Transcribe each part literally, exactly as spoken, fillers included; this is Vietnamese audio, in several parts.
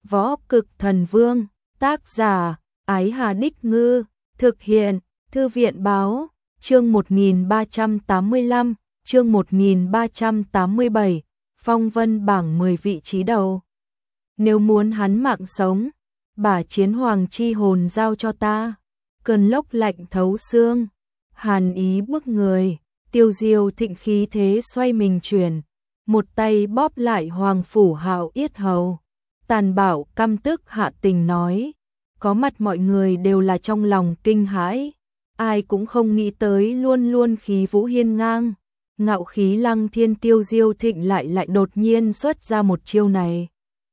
Võ Cực Thần Vương, tác giả, Ái Hà Đích Ngư, thực hiện, Thư viện Báo, chương một nghìn ba trăm tám mươi lăm, chương một nghìn ba trăm tám mươi bảy, phong vân bảng mười vị trí đầu. Nếu muốn hắn mạng sống, bả chiến hoàng chi hồn giao cho ta. Cơn lốc lạnh thấu xương, hàn ý bức người, Tiêu Diêu Thịnh khí thế xoay mình chuyển, một tay bóp lại Hoàng Phủ Hạo yết hầu. Tàn bạo căm tức hạ tình nói, có mặt mọi người đều là trong lòng kinh hãi, ai cũng không nghĩ tới luôn luôn khí vũ hiên ngang, ngạo khí lăng thiên Tiêu Diêu Thịnh lại lại đột nhiên xuất ra một chiêu này.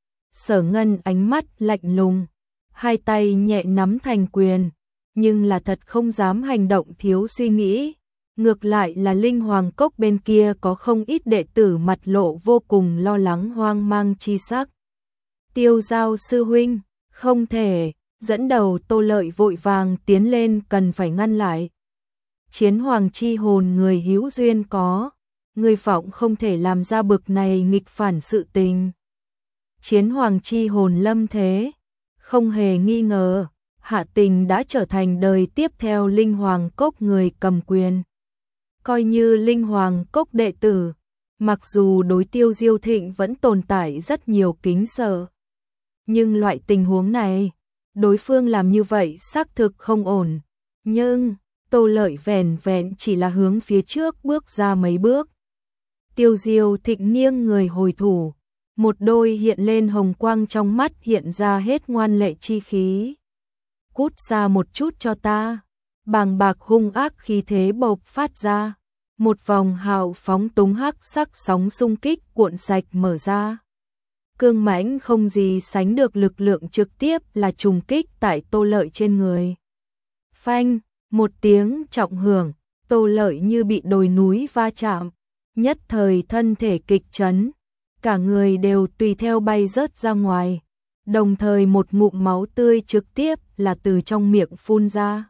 Sở Ngân ánh mắt lạnh lùng, hai tay nhẹ nắm thành quyền, nhưng là thật không dám hành động thiếu suy nghĩ. Ngược lại là Linh Hoàng Cốc bên kia có không ít đệ tử mặt lộ vô cùng lo lắng hoang mang chi sắc. Tiêu Giao sư huynh, không thể, dẫn đầu Tô Lợi vội vàng tiến lên cần phải ngăn lại. Chiến hoàng chi hồn người hữu duyên có, người phỏng không thể làm ra bực này nghịch phản sự tình. Chiến hoàng chi hồn lâm thế, không hề nghi ngờ, Hạ Tình đã trở thành đời tiếp theo Linh Hoàng Cốc người cầm quyền. Coi như Linh Hoàng Cốc đệ tử, mặc dù đối Tiêu Diêu Thịnh vẫn tồn tại rất nhiều kính sợ. Nhưng loại tình huống này, đối phương làm như vậy xác thực không ổn. Nhưng, Tô Lợi vẻn vẹn chỉ là hướng phía trước bước ra mấy bước. Tiêu Diêu Thịnh nghiêng người hồi thủ, một đôi hiện lên hồng quang trong mắt hiện ra hết ngoan lệ chi khí. Cút xa một chút cho ta. Bàng bạc hung ác khí thế bộc phát ra, một vòng hào phóng túng hắc sắc sóng xung kích cuộn sạch mở ra. Cương mãnh không gì sánh được lực lượng trực tiếp là trùng kích tại Tô Lợi trên người. Phanh, một tiếng trọng hưởng, Tô Lợi như bị đồi núi va chạm, nhất thời thân thể kịch chấn, cả người đều tùy theo bay rớt ra ngoài, đồng thời một ngụm máu tươi trực tiếp là từ trong miệng phun ra.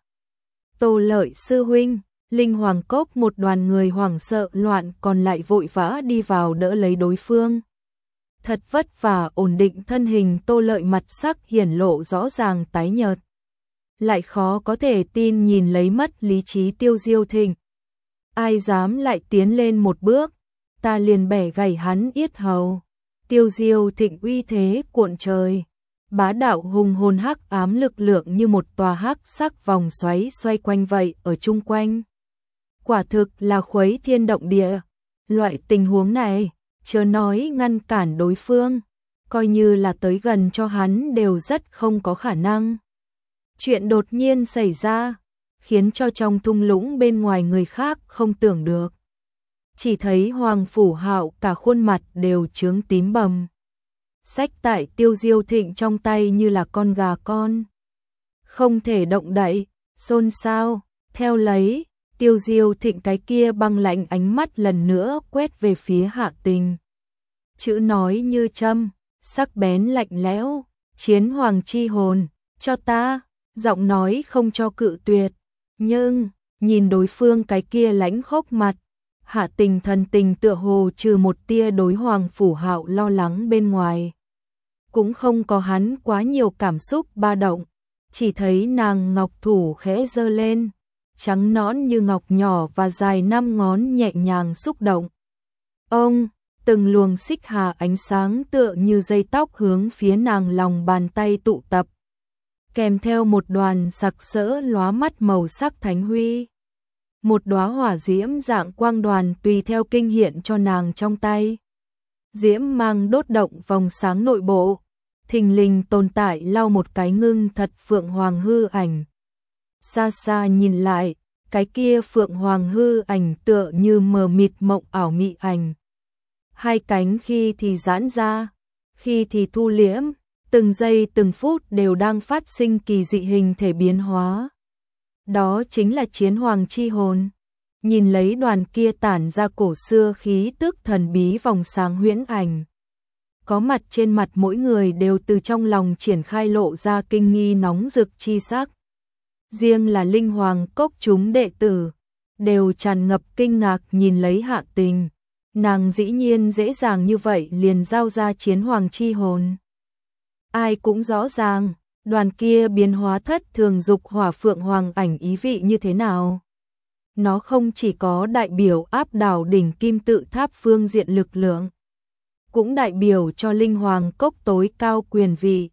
Tô Lợi sư huynh, Linh Hoàng Cốc một đoàn người hoảng sợ loạn còn lại vội vã đi vào đỡ lấy đối phương. Thật vất vả ổn định thân hình Tô Lợi mặt sắc hiển lộ rõ ràng tái nhợt. Lại khó có thể tin nhìn lấy mất lý trí Tiêu Diêu Thịnh. Ai dám lại tiến lên một bước, ta liền bẻ gãy hắn yết hầu. Tiêu Diêu Thịnh uy thế cuộn trời. Bá đạo hùng hồn hắc ám lực lượng như một tòa hắc sắc vòng xoáy xoay quanh vậy ở chung quanh. Quả thực là khuấy thiên động địa. Loại tình huống này, chớ nói ngăn cản đối phương, coi như là tới gần cho hắn đều rất không có khả năng. Chuyện đột nhiên xảy ra, khiến cho trong thung lũng bên ngoài người khác không tưởng được. Chỉ thấy Hoàng Phủ Hạo cả khuôn mặt đều chướng tím bầm. Sách tại Tiêu Diêu Thịnh trong tay như là con gà con. Không thể động đậy, xôn xao, theo lấy, Tiêu Diêu Thịnh cái kia băng lạnh ánh mắt lần nữa quét về phía Hạ Tình. Chữ nói như châm, sắc bén lạnh lẽo, chiến hoàng chi hồn, cho ta, giọng nói không cho cự tuyệt. Nhưng, nhìn đối phương cái kia lãnh khốc mặt, Hạ Tình thần tình tựa hồ trừ một tia đối Hoàng Phủ Hạo lo lắng bên ngoài. Cũng không có hắn quá nhiều cảm xúc ba động, chỉ thấy nàng ngọc thủ khẽ giơ lên, trắng nõn như ngọc nhỏ và dài năm ngón nhẹ nhàng xúc động. Ông, từng luồng xích hà ánh sáng tựa như dây tóc hướng phía nàng lòng bàn tay tụ tập, kèm theo một đoàn sặc sỡ lóa mắt màu sắc thánh huy. Một đóa hỏa diễm dạng quang đoàn tùy theo kinh hiện cho nàng trong tay. Diễm mang đốt động vòng sáng nội bộ, thình lình tồn tại lau một cái ngưng thật phượng hoàng hư ảnh. Xa xa nhìn lại, cái kia phượng hoàng hư ảnh tựa như mờ mịt mộng ảo mị ảnh. Hai cánh khi thì giãn ra, khi thì thu liễm, từng giây từng phút đều đang phát sinh kỳ dị hình thể biến hóa. Đó chính là chiến hoàng chi hồn. Nhìn lấy đoàn kia tản ra cổ xưa khí tức thần bí vòng sáng huyễn ảnh. Có mặt trên mặt mỗi người đều từ trong lòng triển khai lộ ra kinh nghi nóng rực chi sắc. Riêng là Linh Hoàng Cốc chúng đệ tử, đều tràn ngập kinh ngạc nhìn lấy Hạ Tình. Nàng dĩ nhiên dễ dàng như vậy liền giao ra chiến hoàng chi hồn. ai cũng rõ ràng, đoàn kia biến hóa thất thường dục hỏa phượng hoàng ảnh ý vị như thế nào. Nó không chỉ có đại biểu áp đảo đỉnh kim tự tháp phương diện lực lượng, cũng đại biểu cho linh hoàng cốc tối cao quyền vị,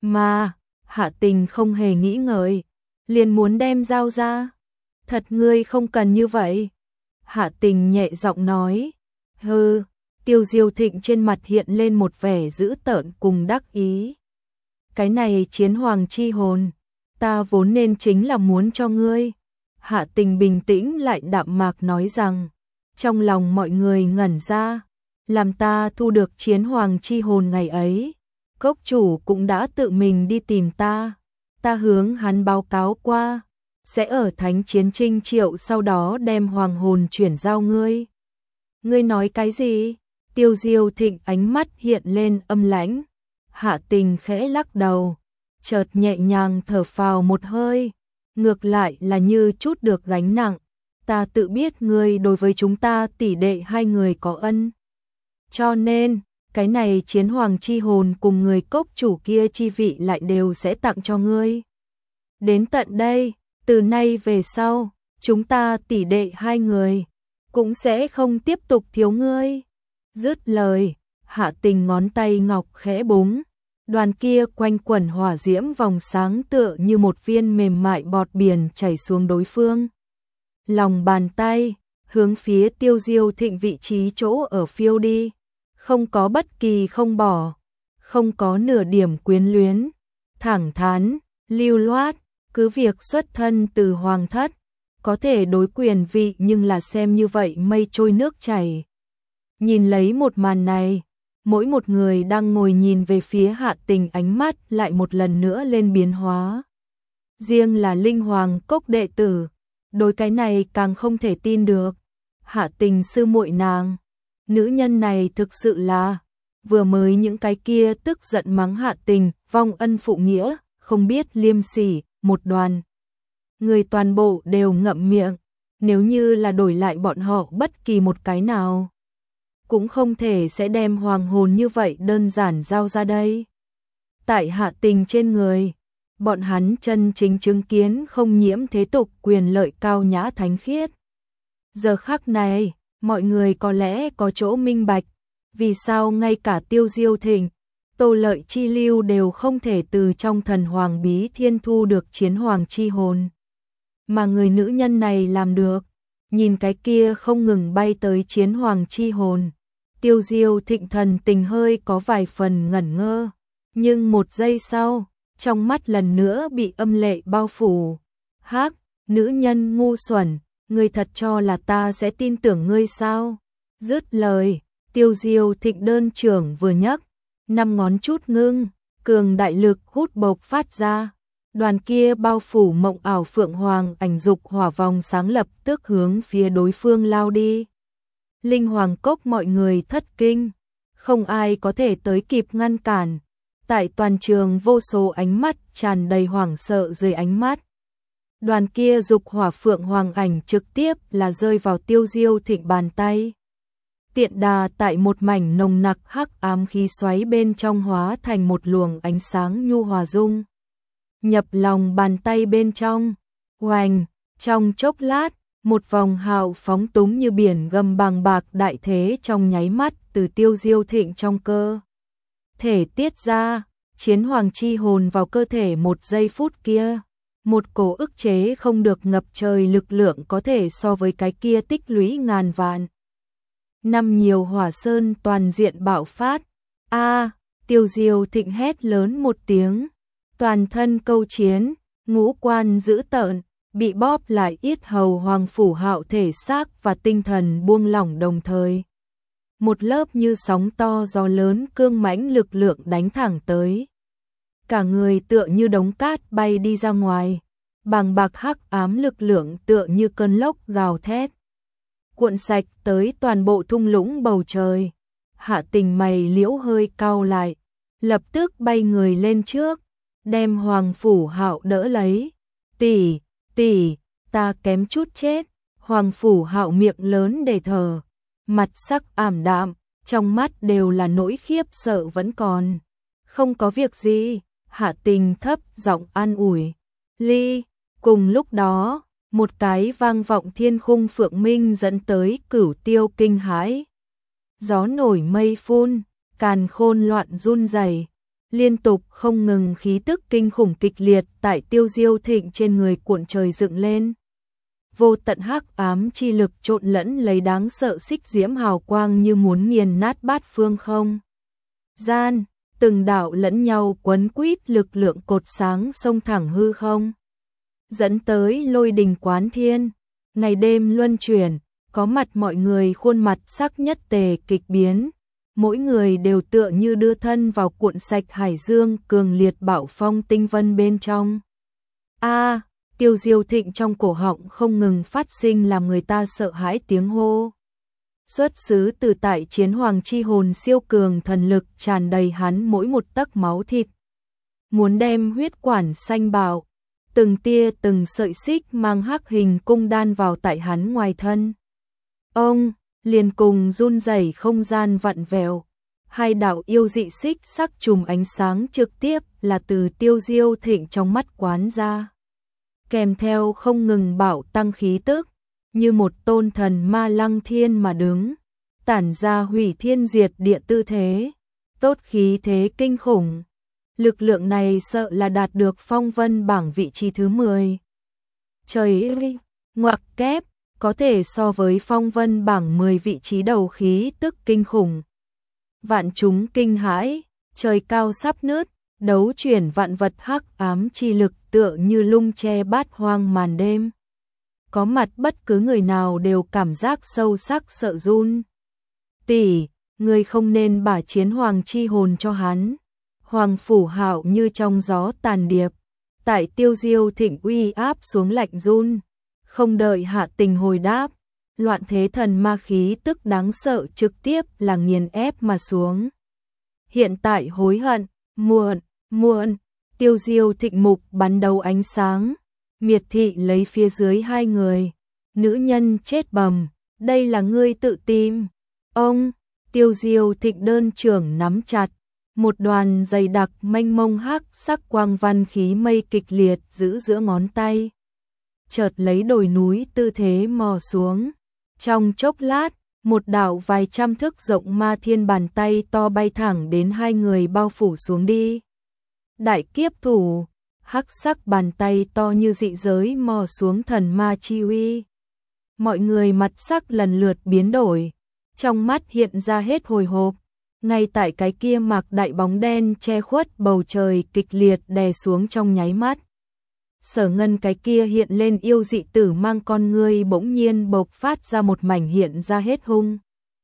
mà Hạ Tình không hề nghĩ ngợi, liền muốn đem giao ra. Thật ngươi không cần như vậy. Hạ Tình nhẹ giọng nói. Hừ, Tiêu Diêu Thịnh trên mặt hiện lên một vẻ dữ tợn cùng đắc ý. Cái này chiến hoàng chi hồn, ta vốn nên chính là muốn cho ngươi. Hạ Tình bình tĩnh lại đạm mạc nói rằng, trong lòng mọi người ngẩn ra, làm ta thu được chiến hoàng chi hồn ngày ấy, cốc chủ cũng đã tự mình đi tìm ta, ta hướng hắn báo cáo qua, sẽ ở thánh chiến trinh triệu sau đó đem hoàng hồn chuyển giao ngươi. Ngươi nói cái gì? Tiêu Diêu Thịnh ánh mắt hiện lên âm lãnh. Hạ Tình khẽ lắc đầu, chợt nhẹ nhàng thở phào một hơi, ngược lại là như chút được gánh nặng. Ta tự biết ngươi đối với chúng ta tỷ đệ hai người có ân, cho nên cái này chiến hoàng chi hồn cùng người cốc chủ kia chi vị lại đều sẽ tặng cho ngươi. Đến tận đây, từ nay về sau, chúng ta tỷ đệ hai người cũng sẽ không tiếp tục thiếu ngươi. Dứt lời, Hạ Tình ngón tay ngọc khẽ búng, đoàn kia quanh quẩn hỏa diễm vòng sáng tựa như một viên mềm mại bọt biển chảy xuống đối phương. Lòng bàn tay, hướng phía Tiêu Diêu Thịnh vị trí chỗ ở phiêu đi, không có bất kỳ không bỏ, không có nửa điểm quyến luyến, thẳng thắn, lưu loát, cứ việc xuất thân từ hoàng thất, có thể đối quyền vị nhưng là xem như vậy mây trôi nước chảy. Nhìn lấy một màn này, mỗi một người đang ngồi nhìn về phía Hạ Tình ánh mắt lại một lần nữa lên biến hóa. Riêng là linh hoàng cốc đệ tử, đối cái này càng không thể tin được. Hạ Tình sư muội nàng, nữ nhân này thực sự là, vừa mới những cái kia tức giận mắng Hạ Tình, vong ân phụ nghĩa, không biết liêm sỉ, một đoàn người toàn bộ đều ngậm miệng, nếu như là đổi lại bọn họ bất kỳ một cái nào, cũng không thể sẽ đem hoàng hồn như vậy đơn giản giao ra đây. Tại Hạ Tình trên người, bọn hắn chân chính chứng kiến không nhiễm thế tục quyền lợi cao nhã thánh khiết. Giờ khắc này, mọi người có lẽ có chỗ minh bạch, vì sao ngay cả Tiêu Diêu Thịnh, Tô Lợi Chi Lưu đều không thể từ trong thần hoàng bí thiên thu được chiến hoàng chi hồn. Mà người nữ nhân này làm được, nhìn cái kia không ngừng bay tới chiến hoàng chi hồn. Tiêu Diêu Thịnh thần tình hơi có vài phần ngẩn ngơ, nhưng một giây sau, trong mắt lần nữa bị âm lệ bao phủ. Hắc, nữ nhân ngu xuẩn, ngươi thật cho là ta sẽ tin tưởng ngươi sao? Dứt lời, Tiêu Diêu Thịnh đơn trưởng vừa nhấc, năm ngón chút ngưng, cường đại lực hút bộc phát ra. Đoàn kia bao phủ mộng ảo phượng hoàng ảnh dục hỏa vòng sáng lập tức hướng phía đối phương lao đi. Linh hoàng cốc mọi người thất kinh, không ai có thể tới kịp ngăn cản. Tại toàn trường vô số ánh mắt tràn đầy hoảng sợ dưới ánh mắt. Đoàn kia dục hỏa phượng hoàng ảnh trực tiếp là rơi vào Tiêu Diêu Thịnh bàn tay. Tiện đà tại một mảnh nồng nặc hắc ám khí xoáy bên trong hóa thành một luồng ánh sáng nhu hòa dung. Nhập lòng bàn tay bên trong, oành, trong chốc lát, một vòng hào phóng túng như biển gầm bằng bạc đại thế trong nháy mắt từ Tiêu Diêu Thịnh trong cơ thể tiết ra, chiến hoàng chi hồn vào cơ thể một giây phút kia. Một cổ ức chế không được ngập trời lực lượng có thể so với cái kia tích lũy ngàn vạn. Năm nhiều hỏa sơn toàn diện bạo phát. A, Tiêu Diêu Thịnh hét lớn một tiếng. Toàn thân câu chiến, ngũ quan dữ tợn, bị bóp lại yết hầu hoàng phủ hạo thể xác và tinh thần buông lỏng đồng thời. Một lớp như sóng to gió lớn cương mãnh lực lượng đánh thẳng tới. Cả người tựa như đống cát bay đi ra ngoài, bàng bạc hắc ám lực lượng tựa như cơn lốc gào thét, cuộn sạch tới toàn bộ thung lũng bầu trời. Hạ Tình mày liễu hơi cau lại, lập tức bay người lên trước, đem Hoàng Phủ Hạo đỡ lấy. Tỷ, tỷ, ta kém chút chết. Hoàng Phủ Hạo miệng lớn để thở, mặt sắc ảm đạm, trong mắt đều là nỗi khiếp sợ vẫn còn. Không có việc gì, Hạ Tình thấp giọng an ủi. Ly, cùng lúc đó, một cái vang vọng thiên khung phượng minh dẫn tới cửu tiêu kinh hãi. Gió nổi mây phun, càn khôn loạn run rẩy, liên tục không ngừng khí tức kinh khủng kịch liệt tại Tiêu Diêu Thịnh trên người cuộn trời dựng lên. Vô tận hắc ám chi lực trộn lẫn lấy đáng sợ xích diễm hào quang như muốn nghiền nát bát phương không. Gian, từng đạo lẫn nhau quấn quýt lực lượng cột sáng xông thẳng hư không. Dẫn tới lôi đình quán thiên, ngày đêm luân chuyển, có mặt mọi người khuôn mặt sắc nhất tề kịch biến. Mỗi người đều tựa như đưa thân vào cuộn sạch hải dương cường liệt bạo phong tinh vân bên trong. A, Tiêu Diêu Thịnh trong cổ họng không ngừng phát sinh làm người ta sợ hãi tiếng hô. Xuất xứ từ tại chiến hoàng chi hồn siêu cường thần lực tràn đầy hắn mỗi một tấc máu thịt. Muốn đem huyết quản xanh bạo, từng tia từng sợi xích mang hắc hình cung đan vào tại hắn ngoài thân. Ông liền cùng run rẩy không gian vặn vẹo, hai đạo yêu dị xích sắc chùm ánh sáng trực tiếp là từ Tiêu Diêu Thịnh trong mắt quán ra. Kèm theo không ngừng bạo tăng khí tức, như một tôn thần ma lăng thiên mà đứng, tản ra hủy thiên diệt địa tư thế, tốt khí thế kinh khủng. Lực lượng này sợ là đạt được phong vân bảng vị trí thứ mười. Trời ơi, ngoặc kép, có thể so với phong vân bảng mười vị trí đầu khí tức kinh khủng. Vạn chúng kinh hãi, trời cao sắp nứt, đấu chuyển vạn vật hắc ám chi lực tựa như lung che bát hoang màn đêm. Có mặt bất cứ người nào đều cảm giác sâu sắc sợ run. Tỷ, người không nên bả chiến hoàng chi hồn cho hắn. Hoàng Phủ Hạo như trong gió tàn điệp, tại Tiêu Diêu Thịnh uy áp xuống lạnh run, không đợi Hạ Tình hồi đáp, loạn thế thần ma khí tức đáng sợ trực tiếp là nghiền ép mà xuống. Hiện tại hối hận, muộn, muộn, Tiêu Diêu Thịnh mục bắn đầu ánh sáng, miệt thị lấy phía dưới hai người, nữ nhân chết bầm, đây là ngươi tự tìm. Ông, Tiêu Diêu Thịnh đơn trưởng nắm chặt, một đoàn dày đặc mênh mông hắc sắc quang văn khí mây kịch liệt giữ giữa ngón tay. Chợt lấy đồi núi tư thế mò xuống. Trong chốc lát, một đạo vài trăm thước rộng ma thiên bàn tay to bay thẳng đến hai người bao phủ xuống đi. Đại kiếp thủ, hắc sắc bàn tay to như dị giới mò xuống thần ma chi uy. Mọi người mặt sắc lần lượt biến đổi, trong mắt hiện ra hết hồi hộp. Ngay tại cái kia mạc đại bóng đen che khuất bầu trời kịch liệt đè xuống trong nháy mắt. Sở Ngân cái kia hiện lên yêu dị tử mang con ngươi bỗng nhiên bộc phát ra một mảnh hiện ra hết hung.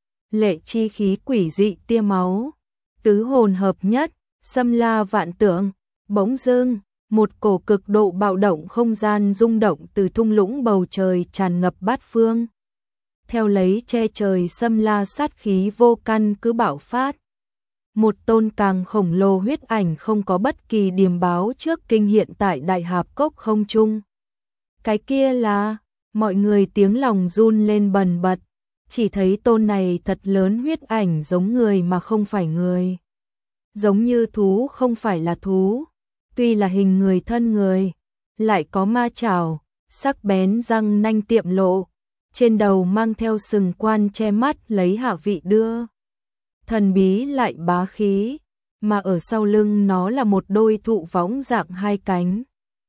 Lệ chi khí quỷ dị tia máu, tứ hồn hợp nhất, xâm la vạn tượng, bỗng dưng, một cổ cực độ bạo động không gian rung động từ thung lũng bầu trời tràn ngập bát phương. Theo lấy che trời xâm la sát khí vô căn cứ bạo phát. Một tôn càng khổng lồ huyết ảnh không có bất kỳ điềm báo trước kinh hiện tại đại hạp cốc không trung. Cái kia là, mọi người tiếng lòng run lên bần bật, chỉ thấy tôn này thật lớn huyết ảnh giống người mà không phải người. Giống như thú không phải là thú, tuy là hình người thân người, lại có ma chảo, sắc bén răng nanh tiệm lộ. Trên đầu mang theo sừng quan che mắt lấy hạ vị đưa. Thần bí lại bá khí, mà ở sau lưng nó là một đôi thụ võng dạng hai cánh.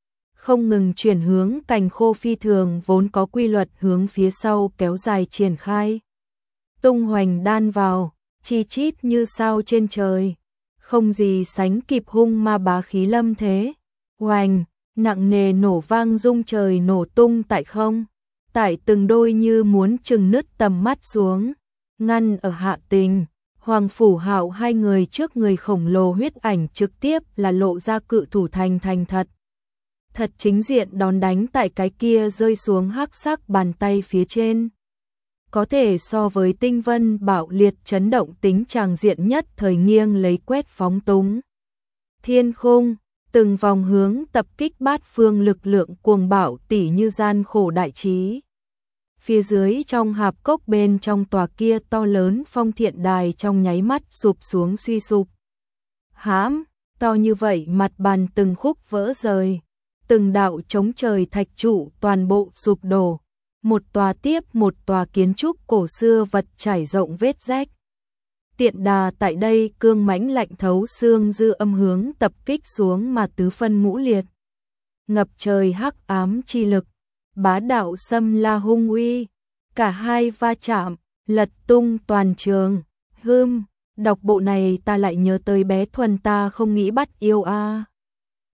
Không ngừng chuyển hướng cành khô phi thường vốn có quy luật hướng phía sau kéo dài triển khai. Tung hoành đan vào, chi chít như sao trên trời. Không gì sánh kịp hung ma bá khí lâm thế. Hoành, nặng nề nổ vang rung trời nổ tung tại không. Tại từng đôi như muốn chừng nứt tầm mắt xuống, ngăn ở Hạ Tình, Hoàng Phủ Hạo hai người trước người khổng lồ huyết ảnh trực tiếp là lộ ra cự thủ thành thành thật. Thật chính diện đón đánh tại cái kia rơi xuống hắc sắc bàn tay phía trên. Có thể so với tinh vân bạo liệt chấn động tính tràng diện nhất thời nghiêng lấy quét phóng túng. Thiên khung, từng vòng hướng tập kích bát phương lực lượng cuồng bạo tỉ như gian khổ đại trí. Phía dưới trong hạp cốc bên trong tòa kia to lớn phong thiện đài trong nháy mắt sụp xuống suy sụp. hãm, to như vậy mặt bàn từng khúc vỡ rời, từng đạo chống trời thạch trụ toàn bộ sụp đổ, một tòa tiếp một tòa kiến trúc cổ xưa vật trải rộng vết rách. Tiện đà tại đây cương mãnh lạnh thấu xương dư âm hướng tập kích xuống mà tứ phân ngũ liệt. Ngập trời hắc ám chi lực, bá đạo xâm la hung uy, cả hai va chạm, lật tung toàn trường. Hưm, đọc bộ này ta lại nhớ tới bé Thuần ta không nghĩ bắt yêu a. À.